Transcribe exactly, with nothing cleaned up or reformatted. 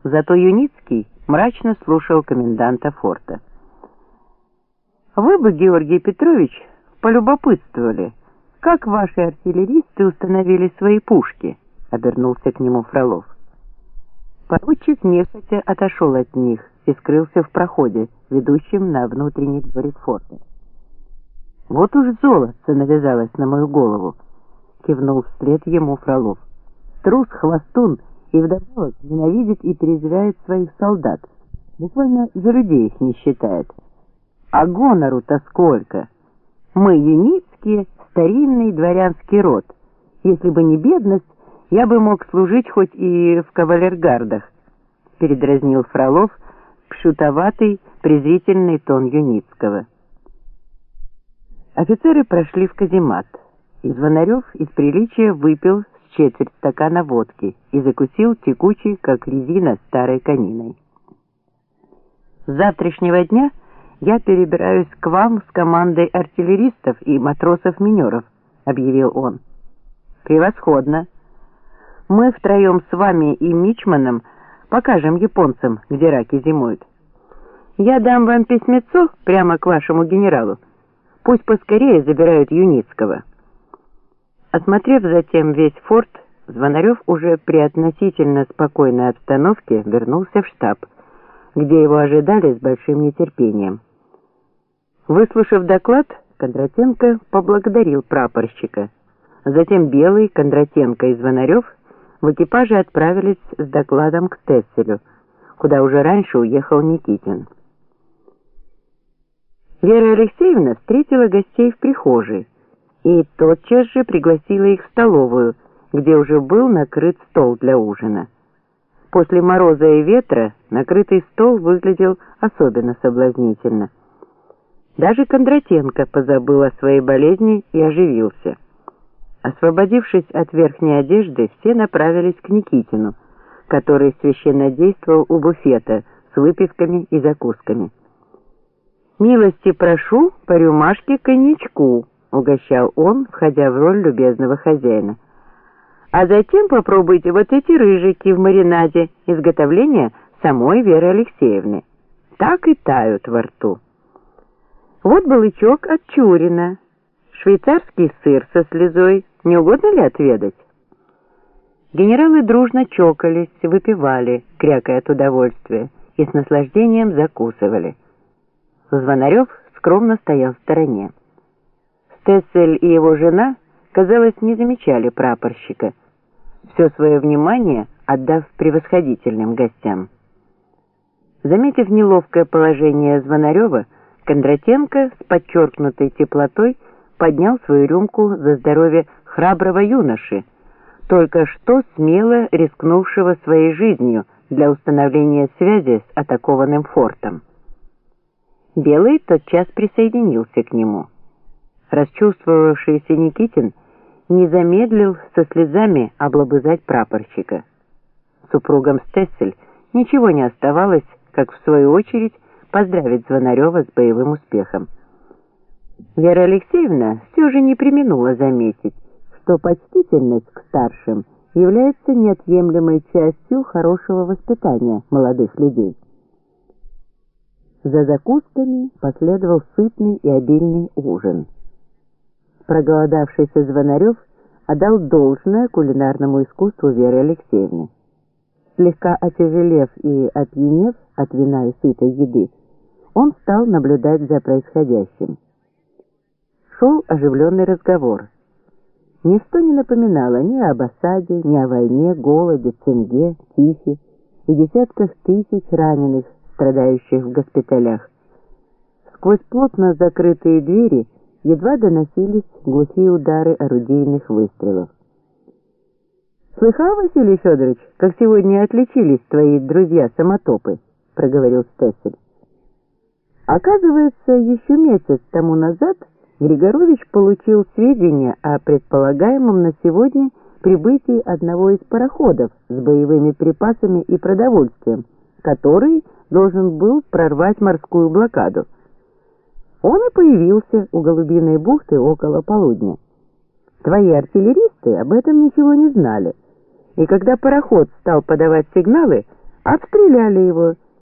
Зато Юницкий мрачно слушал коменданта форта. «Вы бы, Георгий Петрович, полюбопытствовали, как ваши артиллеристы установили свои пушки?» — обернулся к нему Фролов. Поручик нехотя отошел от них и скрылся в проходе, ведущем на внутренний дворик форта. «Вот уж золотце навязалось на мою голову!» — кивнул вслед ему Фролов. «Трус, хвостун и вдобавок ненавидит и презирает своих солдат, буквально за людей их не считает. А гонору-то сколько! Мы, юницкие, старинный дворянский род. Если бы не бедность, я бы мог служить хоть и в кавалергардах», — передразнил Фролов пшутоватый, презрительный тон Юницкого. Офицеры прошли в каземат, и Звонарев из приличия выпил с четверть стакана водки и закусил текучей, как резина, старой кониной. «С завтрашнего дня я перебираюсь к вам с командой артиллеристов и матросов-минеров», — объявил он. «Превосходно. Мы втроем с вами и мичманом покажем японцам, где раки зимуют. Я дам вам письмецо прямо к вашему генералу. Пусть поскорее забирают Юницкого». Осмотрев затем весь форт, Звонарев уже при относительно спокойной обстановке вернулся в штаб, где его ожидали с большим нетерпением. Выслушав доклад, Кондратенко поблагодарил прапорщика. Затем Белый, Кондратенко и Звонарев в экипаже отправились с докладом к Стесселю, куда уже раньше уехал Никитин. Вера Алексеевна встретила гостей в прихожей и тотчас же пригласила их в столовую, где уже был накрыт стол для ужина. После мороза и ветра накрытый стол выглядел особенно соблазнительно. Даже Кондратенко позабыл о своей болезни и оживился. Освободившись от верхней одежды, все направились к Никитину, который священнодействовал у буфета с выпивками и закусками. «Милости прошу по рюмашке коньячку», — угощал он, входя в роль любезного хозяина. «А затем попробуйте вот эти рыжики в маринаде, изготовления самой Веры Алексеевны. Так и тают во рту. Вот балычок от Чурина, швейцарский сыр со слезой. Не угодно ли отведать?» Генералы дружно чокались, выпивали, крякая от удовольствия, и с наслаждением закусывали. Звонарев скромно стоял в стороне. Стессель и его жена, казалось, не замечали прапорщика, все свое внимание отдав превосходительным гостям. Заметив неловкое положение Звонарева, Кондратенко с подчеркнутой теплотой поднял свою рюмку за здоровье храброго юноши, только что смело рискнувшего своей жизнью для установления связи с атакованным фортом. Белый тотчас присоединился к нему. Расчувствовавшийся Никитин не замедлил со слезами облобызать прапорщика. Супругам Стессель ничего не оставалось, как в свою очередь поздравить Звонарева с боевым успехом. Вера Алексеевна все же не преминула заметить, что почтительность к старшим является неотъемлемой частью хорошего воспитания молодых людей. За закусками последовал сытный и обильный ужин. Проголодавшийся Звонарев отдал должное кулинарному искусству Веры Алексеевны. Слегка отяжелев и опьянев от вина и сытой еды, он стал наблюдать за происходящим. Шел оживленный разговор. Ничто не напоминало ни об осаде, ни о войне, голоде, цинге, тифе и десятках тысяч раненых, страдающих в госпиталях. Сквозь плотно закрытые двери едва доносились глухие удары орудийных выстрелов. «Слыхал, Василий Федорович, как сегодня отличились твои друзья-самотопы?» — проговорил Стессель. «Оказывается, еще месяц тому назад Григорович получил сведения о предполагаемом на сегодня прибытии одного из пароходов с боевыми припасами и продовольствием, который должен был прорвать морскую блокаду. Он и появился у Голубиной бухты около полудня. Твои артиллеристы об этом ничего не знали, и когда пароход стал подавать сигналы, обстреляли его